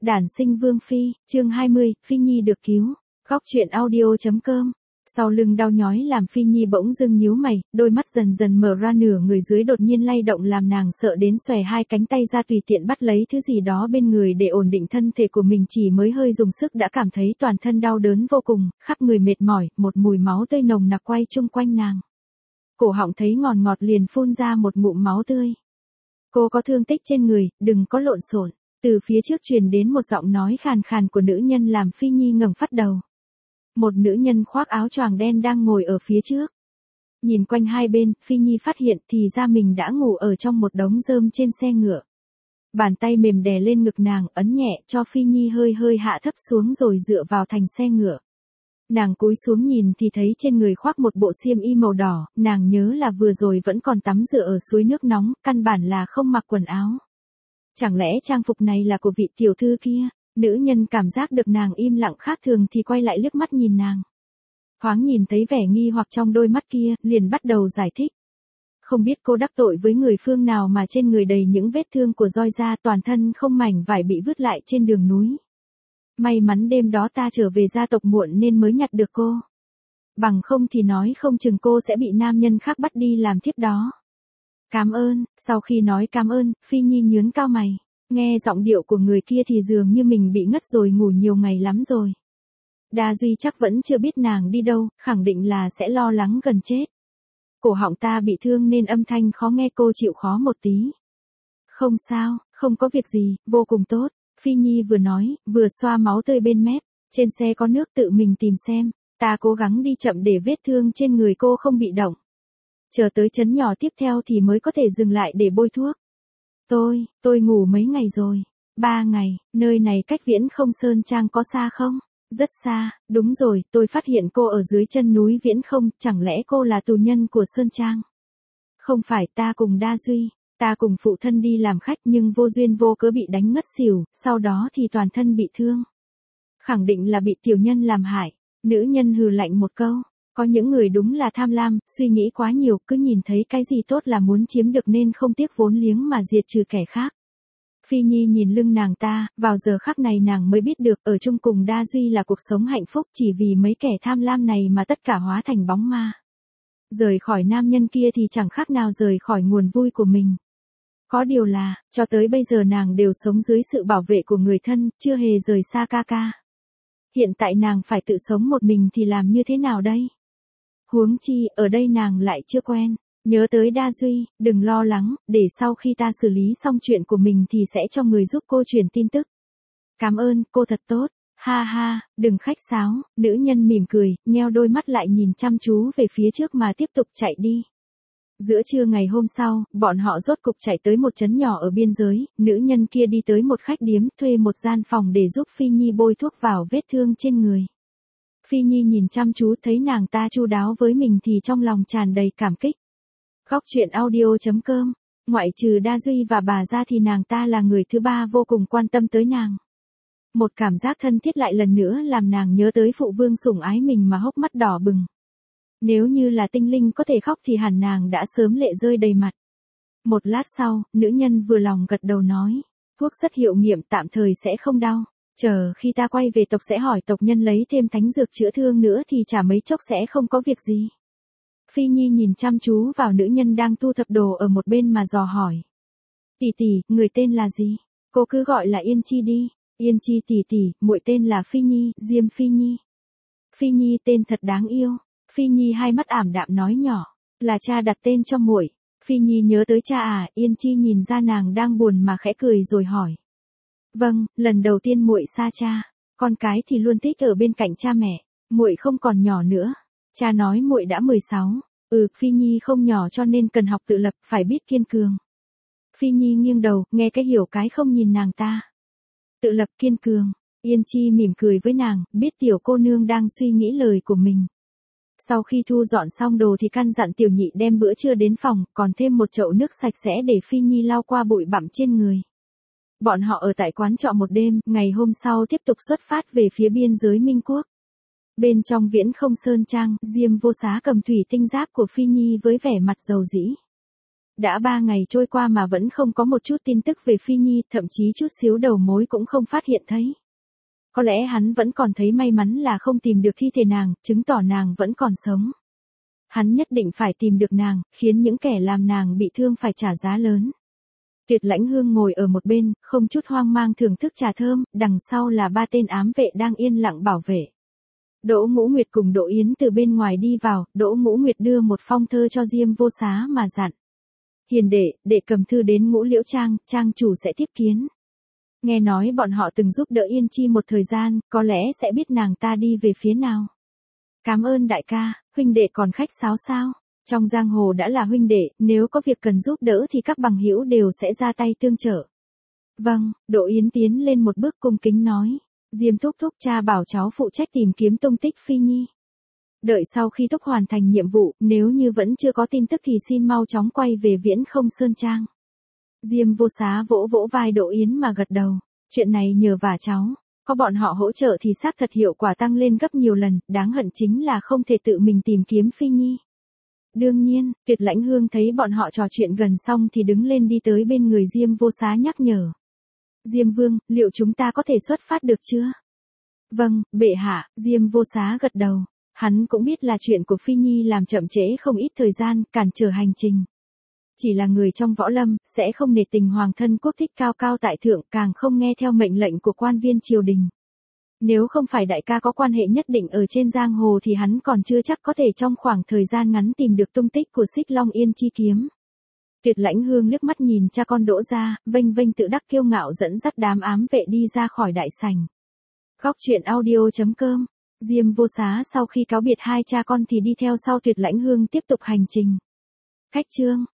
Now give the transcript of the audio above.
Đản sinh Vương Phi, chương 20, Phi Nhi được cứu. Góc truyện audio.com. Sau lưng đau nhói làm Phi Nhi bỗng dưng nhíu mày, đôi mắt dần dần mở ra, nửa người dưới đột nhiên lay động làm nàng sợ đến xòe hai cánh tay ra tùy tiện bắt lấy thứ gì đó bên người để ổn định thân thể của mình, chỉ mới hơi dùng sức đã cảm thấy toàn thân đau đớn vô cùng, khắp người mệt mỏi, một mùi máu tươi nồng nặc quay chung quanh nàng. Cổ họng thấy ngọt ngọt liền phun ra một ngụm máu tươi. Cô có thương tích trên người, đừng có lộn xộn. Từ phía trước truyền đến một giọng nói khàn khàn của nữ nhân làm Phi Nhi ngẩng phát đầu. Một nữ nhân khoác áo choàng đen đang ngồi ở phía trước. Nhìn quanh hai bên, Phi Nhi phát hiện thì ra mình đã ngủ ở trong một đống rơm trên xe ngựa. Bàn tay mềm đè lên ngực nàng, ấn nhẹ cho Phi Nhi hơi hơi hạ thấp xuống rồi dựa vào thành xe ngựa. Nàng cúi xuống nhìn thì thấy trên người khoác một bộ xiêm y màu đỏ, nàng nhớ là vừa rồi vẫn còn tắm rửa ở suối nước nóng, căn bản là không mặc quần áo. Chẳng lẽ trang phục này là của vị tiểu thư kia? Nữ nhân cảm giác được nàng im lặng khác thường thì quay lại liếc mắt nhìn nàng. Thoáng nhìn thấy vẻ nghi hoặc trong đôi mắt kia, liền bắt đầu giải thích. Không biết cô đắc tội với người phương nào mà trên người đầy những vết thương của roi da, toàn thân không mảnh vải bị vứt lại trên đường núi. May mắn đêm đó ta trở về gia tộc muộn nên mới nhặt được cô. Bằng không thì nói không chừng cô sẽ bị nam nhân khác bắt đi làm thiếp đó. Cảm ơn. Sau khi nói cảm ơn, Phi Nhi nhướng cao mày. Nghe giọng điệu của người kia thì dường như mình bị ngất rồi, ngủ nhiều ngày lắm rồi. Đa Duy chắc vẫn chưa biết nàng đi đâu, khẳng định là sẽ lo lắng gần chết. Cổ họng ta bị thương nên âm thanh khó nghe, cô chịu khó một tí. Không sao, không có việc gì, vô cùng tốt. Phi Nhi vừa nói, vừa xoa máu tươi bên mép. Trên xe có nước, tự mình tìm xem. Ta cố gắng đi chậm để vết thương trên người cô không bị động. Chờ tới trấn nhỏ tiếp theo thì mới có thể dừng lại để bôi thuốc. Tôi ngủ mấy ngày rồi. 3 ngày, nơi này cách Viễn Không Sơn Trang có xa không? Rất xa, đúng rồi, tôi phát hiện cô ở dưới chân núi Viễn Không, chẳng lẽ cô là tù nhân của Sơn Trang? Không phải, ta cùng Đa Duy, ta cùng phụ thân đi làm khách nhưng vô duyên vô cớ bị đánh ngất xỉu, sau đó thì toàn thân bị thương. Khẳng định là bị tiểu nhân làm hại. Nữ nhân hừ lạnh một câu. Có những người đúng là tham lam, suy nghĩ quá nhiều, cứ nhìn thấy cái gì tốt là muốn chiếm được nên không tiếc vốn liếng mà diệt trừ kẻ khác. Phi Nhi nhìn lưng nàng ta, vào giờ khắc này nàng mới biết được ở chung cùng Đa Duy là cuộc sống hạnh phúc, chỉ vì mấy kẻ tham lam này mà tất cả hóa thành bóng ma. Rời khỏi nam nhân kia thì chẳng khác nào rời khỏi nguồn vui của mình. Có điều là, cho tới bây giờ nàng đều sống dưới sự bảo vệ của người thân, chưa hề rời xa ca ca. Hiện tại nàng phải tự sống một mình thì làm như thế nào đây? Huống chi, ở đây nàng lại chưa quen. Nhớ tới Đa Duy, đừng lo lắng, để sau khi ta xử lý xong chuyện của mình thì sẽ cho người giúp cô truyền tin tức. Cảm ơn, cô thật tốt. Ha ha, đừng khách sáo. Nữ nhân mỉm cười, nheo đôi mắt lại nhìn chăm chú về phía trước mà tiếp tục chạy đi. Giữa trưa ngày hôm sau, bọn họ rốt cục chạy tới một trấn nhỏ ở biên giới, nữ nhân kia đi tới một khách điếm, thuê một gian phòng để giúp Phi Nhi bôi thuốc vào vết thương trên người. Phi Nhi nhìn chăm chú thấy nàng ta chu đáo với mình thì trong lòng tràn đầy cảm kích. Góc truyện audio.com. Ngoại trừ Đa Duy và bà ra thì nàng ta là người thứ ba vô cùng quan tâm tới nàng. Một cảm giác thân thiết lại lần nữa làm nàng nhớ tới phụ vương sủng ái mình mà hốc mắt đỏ bừng. Nếu như là tinh linh có thể khóc thì hẳn nàng đã sớm lệ rơi đầy mặt. Một lát sau, nữ nhân vừa lòng gật đầu nói. Thuốc rất hiệu nghiệm, tạm thời sẽ không đau. Chờ khi ta quay về tộc sẽ hỏi tộc nhân lấy thêm thánh dược chữa thương nữa thì chả mấy chốc sẽ không có việc gì. Phi Nhi nhìn chăm chú vào nữ nhân đang thu thập đồ ở một bên mà dò hỏi. Tỷ tỷ, người tên là gì? Cô cứ gọi là Yên Chi đi. Yên Chi tỷ tỷ, muội tên là Phi Nhi, Diêm Phi Nhi. Phi Nhi tên thật đáng yêu. Phi Nhi hai mắt ảm đạm nói nhỏ, là cha đặt tên cho muội. Phi Nhi nhớ tới cha à? Yên Chi nhìn ra nàng đang buồn mà khẽ cười rồi hỏi. Vâng, lần đầu tiên muội xa cha, con cái thì luôn thích ở bên cạnh cha mẹ, muội không còn nhỏ nữa. Cha nói muội đã 16. Phi Nhi không nhỏ cho nên cần học tự lập, phải biết kiên cường. Phi Nhi nghiêng đầu, nghe cái hiểu cái không nhìn nàng ta. Tự lập kiên cường. Yên Chi mỉm cười với nàng, biết tiểu cô nương đang suy nghĩ lời của mình. Sau khi thu dọn xong đồ thì căn dặn tiểu nhị đem bữa trưa đến phòng, còn thêm một chậu nước sạch sẽ để Phi Nhi lau qua bụi bặm trên người. Bọn họ ở tại quán trọ một đêm, ngày hôm sau tiếp tục xuất phát về phía biên giới Minh Quốc. Bên trong Viễn Không Sơn Trang, Diêm Vô Xá cầm thủy tinh giáp của Phi Nhi với vẻ mặt dầu dĩ. Đã 3 ngày trôi qua mà vẫn không có một chút tin tức về Phi Nhi, thậm chí chút xíu đầu mối cũng không phát hiện thấy. Có lẽ hắn vẫn còn thấy may mắn là không tìm được thi thể nàng, chứng tỏ nàng vẫn còn sống. Hắn nhất định phải tìm được nàng, khiến những kẻ làm nàng bị thương phải trả giá lớn. Tuyệt Lãnh Hương ngồi ở một bên, không chút hoang mang thưởng thức trà thơm, đằng sau là 3 tên ám vệ đang yên lặng bảo vệ. Đỗ Ngũ Nguyệt cùng Đỗ Yến từ bên ngoài đi vào, Đỗ Ngũ Nguyệt đưa một phong thơ cho Diêm Vô Xá mà dặn. Hiền đệ cầm thư đến Ngũ Liễu Trang, trang chủ sẽ tiếp kiến. Nghe nói bọn họ từng giúp đỡ Yên Chi một thời gian, có lẽ sẽ biết nàng ta đi về phía nào. Cảm ơn đại ca, huynh đệ còn khách sáo sao? Trong giang hồ đã là huynh đệ, nếu có việc cần giúp đỡ thì các bằng hữu đều sẽ ra tay tương trợ. Vâng, Đỗ Yến tiến lên một bước cung kính nói. Diêm thúc thúc cha bảo cháu phụ trách tìm kiếm tung tích Phi Nhi. Đợi sau khi thúc hoàn thành nhiệm vụ, nếu như vẫn chưa có tin tức thì xin mau chóng quay về Viễn Không Sơn Trang. Diêm Vô Xá vỗ vỗ vai Đỗ Yến mà gật đầu. Chuyện này nhờ vả cháu. Có bọn họ hỗ trợ thì xác thật hiệu quả tăng lên gấp nhiều lần, đáng hận chính là không thể tự mình tìm kiếm Phi Nhi. Đương nhiên, Tuyệt Lãnh Hương thấy bọn họ trò chuyện gần xong thì đứng lên đi tới bên người Diêm Vô Xá nhắc nhở. Diêm Vương, liệu chúng ta có thể xuất phát được chưa? Vâng, bệ hạ, Diêm Vô Xá gật đầu. Hắn cũng biết là chuyện của Phi Nhi làm chậm trễ không ít thời gian, cản trở hành trình. Chỉ là người trong võ lâm, sẽ không nể tình hoàng thân quốc thích cao cao tại thượng, càng không nghe theo mệnh lệnh của quan viên triều đình. Nếu không phải đại ca có quan hệ nhất định ở trên giang hồ thì hắn còn chưa chắc có thể trong khoảng thời gian ngắn tìm được tung tích của Xích Long Yên Chi kiếm. Tuyệt Lãnh Hương liếc mắt nhìn cha con Đỗ gia, vênh vênh tự đắc kiêu ngạo dẫn dắt đám ám vệ đi ra khỏi đại sảnh. Góc truyện audio.com. Diêm Vô Xá sau khi cáo biệt hai cha con thì đi theo sau Tuyệt Lãnh Hương tiếp tục hành trình. Khách chương